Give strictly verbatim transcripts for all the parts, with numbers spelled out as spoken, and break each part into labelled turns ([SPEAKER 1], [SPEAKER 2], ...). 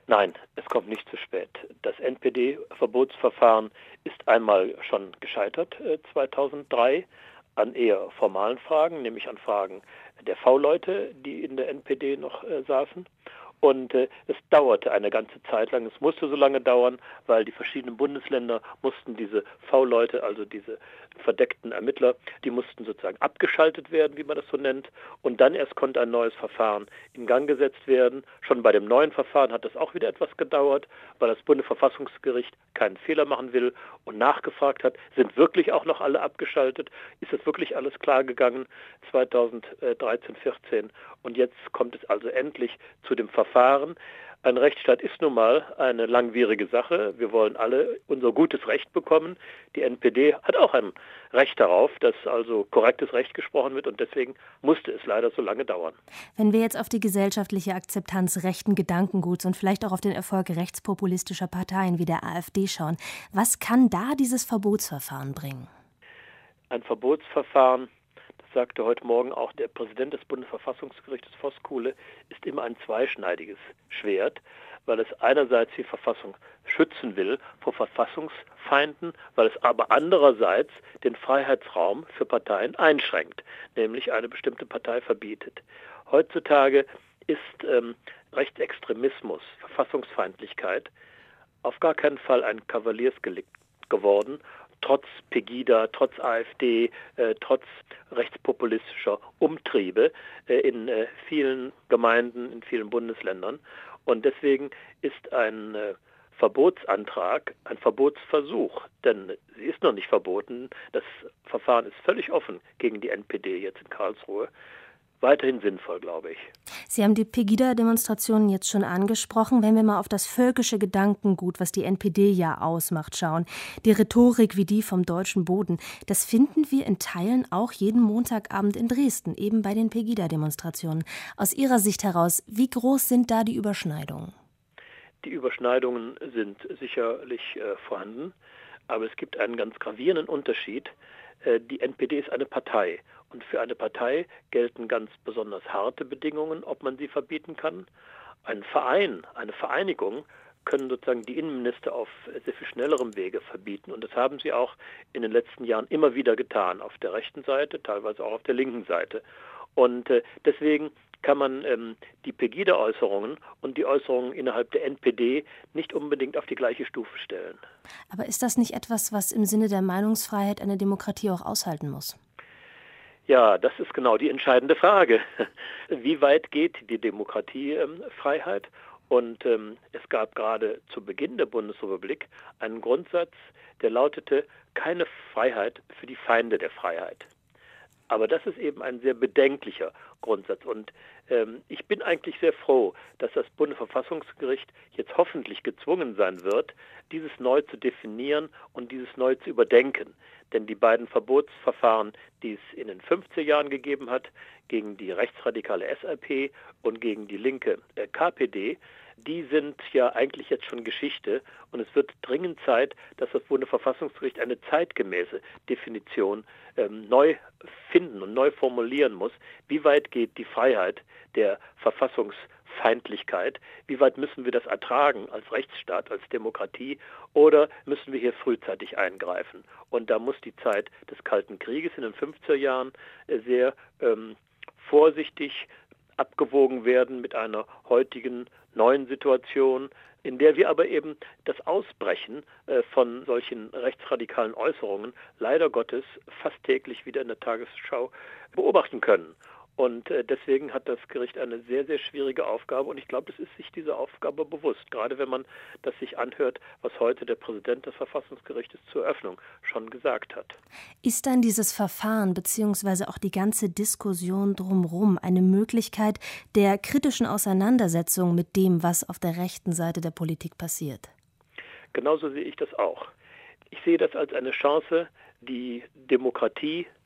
[SPEAKER 1] Nein, es kommt nicht zu spät. Das N P D-Verbotsverfahren ist einmal schon gescheitert, äh, zweitausenddrei, an eher formalen Fragen, nämlich an Fragen der V-Leute, die in der N P D noch äh, saßen. Und äh, es dauerte eine ganze Zeit lang. Es musste so lange dauern, weil die verschiedenen Bundesländer mussten diese V-Leute, also diese verdeckten Ermittler, die mussten sozusagen abgeschaltet werden, wie man das so nennt. Und dann erst konnte ein neues Verfahren in Gang gesetzt werden. Schon bei dem neuen Verfahren hat das auch wieder etwas gedauert, weil das Bundesverfassungsgericht keinen Fehler machen will und nachgefragt hat, sind wirklich auch noch alle abgeschaltet? Ist das wirklich alles klar gegangen zweitausenddreizehn, vierzehn? Und jetzt kommt es also endlich zu dem Verfahren. Ein Rechtsstaat ist nun mal eine langwierige Sache. Wir wollen alle unser gutes Recht bekommen. Die N P D hat auch ein Recht darauf, dass also korrektes Recht gesprochen wird, und deswegen musste es leider so lange dauern.
[SPEAKER 2] Wenn wir jetzt auf die gesellschaftliche Akzeptanz rechten Gedankenguts und vielleicht auch auf den Erfolg rechtspopulistischer Parteien wie der AfD schauen, was kann da dieses Verbotsverfahren bringen?
[SPEAKER 1] Ein Verbotsverfahren, das sagte heute Morgen auch der Präsident des Bundesverfassungsgerichtes Voskuhle, ist immer ein zweischneidiges Schwert, weil es einerseits die Verfassung schützen will vor Verfassungsfeinden, weil es aber andererseits den Freiheitsraum für Parteien einschränkt, nämlich eine bestimmte Partei verbietet. Heutzutage ist ähm, Rechtsextremismus, Verfassungsfeindlichkeit auf gar keinen Fall ein Kavaliersdelikt geworden, trotz Pegida, trotz AfD, äh, trotz rechtspopulistischer Umtriebe äh, in äh, vielen Gemeinden, in vielen Bundesländern. Und deswegen ist ein äh, Verbotsantrag ein Verbotsversuch, denn sie ist noch nicht verboten. Das Verfahren ist völlig offen gegen die N P D jetzt in Karlsruhe. Weiterhin sinnvoll, glaube ich.
[SPEAKER 2] Sie haben die Pegida-Demonstrationen jetzt schon angesprochen. Wenn wir mal auf das völkische Gedankengut, was die N P D ja ausmacht, schauen, die Rhetorik wie die vom deutschen Boden, das finden wir in Teilen auch jeden Montagabend in Dresden, eben bei den Pegida-Demonstrationen. Aus Ihrer Sicht heraus, wie groß sind da die Überschneidungen?
[SPEAKER 1] Die Überschneidungen sind sicherlich äh, vorhanden, aber es gibt einen ganz gravierenden Unterschied. Äh, die N P D ist eine Partei. Und für eine Partei gelten ganz besonders harte Bedingungen, ob man sie verbieten kann. Ein Verein, eine Vereinigung können sozusagen die Innenminister auf sehr viel schnellerem Wege verbieten. Und das haben sie auch in den letzten Jahren immer wieder getan, auf der rechten Seite, teilweise auch auf der linken Seite. Und äh, deswegen kann man ähm, die Pegida-Äußerungen und die Äußerungen innerhalb der N P D nicht unbedingt auf die gleiche Stufe stellen.
[SPEAKER 2] Aber ist das nicht etwas, was im Sinne der Meinungsfreiheit eine Demokratie auch aushalten muss?
[SPEAKER 1] Ja, das ist genau die entscheidende Frage. Wie weit geht die Demokratiefreiheit? Und ähm, es gab gerade zu Beginn der Bundesrepublik einen Grundsatz, der lautete: keine Freiheit für die Feinde der Freiheit. Aber das ist eben ein sehr bedenklicher Grundsatz. Und ähm, ich bin eigentlich sehr froh, dass das Bundesverfassungsgericht jetzt hoffentlich gezwungen sein wird, dieses neu zu definieren und dieses neu zu überdenken. Denn die beiden Verbotsverfahren, die es in den fünfziger Jahren gegeben hat, gegen die rechtsradikale S R P und gegen die linke äh, K P D, die sind ja eigentlich jetzt schon Geschichte. Und es wird dringend Zeit, dass das Bundesverfassungsgericht eine zeitgemäße Definition ähm, neu finden und neu formulieren muss. Wie weit geht die Freiheit der Verfassungsfeindlichkeit? Wie weit müssen wir das ertragen als Rechtsstaat, als Demokratie? Oder müssen wir hier frühzeitig eingreifen? Und da muss die Zeit des Kalten Krieges in den fünfziger Jahren äh, sehr ähm, vorsichtig abgewogen werden mit einer heutigen neuen Situation, in der wir aber eben das Ausbrechen äh, von solchen rechtsradikalen Äußerungen leider Gottes fast täglich wieder in der Tagesschau beobachten können. Und äh, deswegen hat das Gericht eine sehr, sehr schwierige Aufgabe. Und ich glaube, es ist sich dieser Aufgabe bewusst, gerade wenn man das sich anhört, was heute der Präsident des Verfassungsgerichtes zur Eröffnung schon gesagt hat.
[SPEAKER 2] Ist dann dieses Verfahren bzw. auch die ganze Diskussion drumherum eine Möglichkeit der kritischen Auseinandersetzung mit dem, was auf der rechten Seite der Politik passiert?
[SPEAKER 1] Genauso sehe ich das auch. Ich sehe das als eine Chance, die Demokratie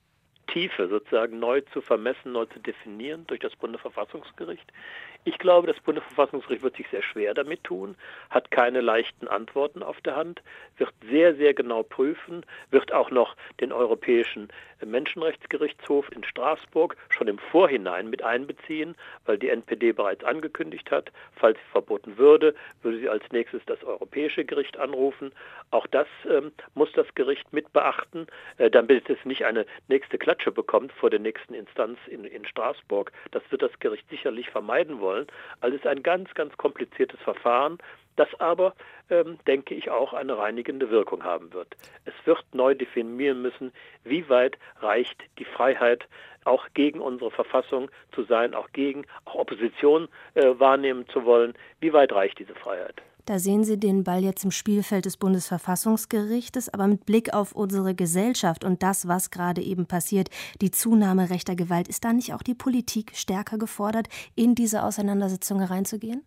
[SPEAKER 1] Tiefe sozusagen neu zu vermessen, neu zu definieren durch das Bundesverfassungsgericht. Ich glaube, das Bundesverfassungsgericht wird sich sehr schwer damit tun, hat keine leichten Antworten auf der Hand, wird sehr, sehr genau prüfen, wird auch noch den Europäischen Menschenrechtsgerichtshof in Straßburg schon im Vorhinein mit einbeziehen, weil die N P D bereits angekündigt hat, falls sie verboten würde, würde sie als nächstes das Europäische Gericht anrufen. Auch das ähm, muss das Gericht mit beachten, äh, damit es nicht eine nächste Klatsche bekommt vor der nächsten Instanz in, in Straßburg. Das wird das Gericht sicherlich vermeiden wollen. Also es ist ein ganz, ganz kompliziertes Verfahren, das aber, ähm, denke ich, auch eine reinigende Wirkung haben wird. Es wird neu definieren müssen, wie weit reicht die Freiheit, auch gegen unsere Verfassung zu sein, auch gegen auch Opposition äh, wahrnehmen zu wollen. Wie weit reicht diese Freiheit?
[SPEAKER 2] Da sehen Sie den Ball jetzt im Spielfeld des Bundesverfassungsgerichtes, aber mit Blick auf unsere Gesellschaft und das, was gerade eben passiert, die Zunahme rechter Gewalt, ist da nicht auch die Politik stärker gefordert, in diese Auseinandersetzung hereinzugehen?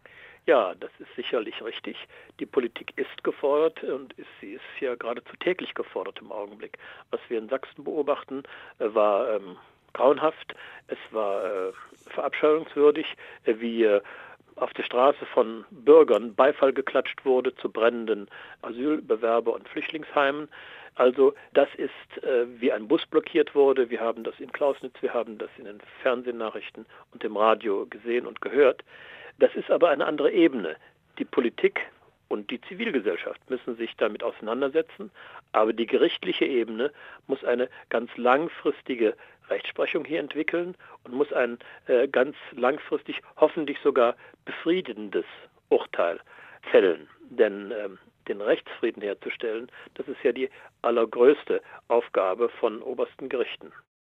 [SPEAKER 1] Ja, das ist sicherlich richtig. Die Politik ist gefordert und ist, sie ist ja geradezu täglich gefordert im Augenblick. Was wir in Sachsen beobachten, äh, war ähm, grauenhaft, es war äh, verabscheuungswürdig, äh, wie äh, auf der Straße von Bürgern Beifall geklatscht wurde zu brennenden Asylbewerber- und Flüchtlingsheimen. Also das ist, äh, wie ein Bus blockiert wurde. Wir haben das in Klausnitz, wir haben das in den Fernsehnachrichten und im Radio gesehen und gehört. Das ist aber eine andere Ebene. Die Politik und die Zivilgesellschaft müssen sich damit auseinandersetzen, aber die gerichtliche Ebene muss eine ganz langfristige Rechtsprechung hier entwickeln und muss ein äh, ganz langfristig, hoffentlich sogar befriedigendes Urteil fällen. Denn ähm, den Rechtsfrieden herzustellen, das ist ja die allergrößte Aufgabe von obersten Gerichten.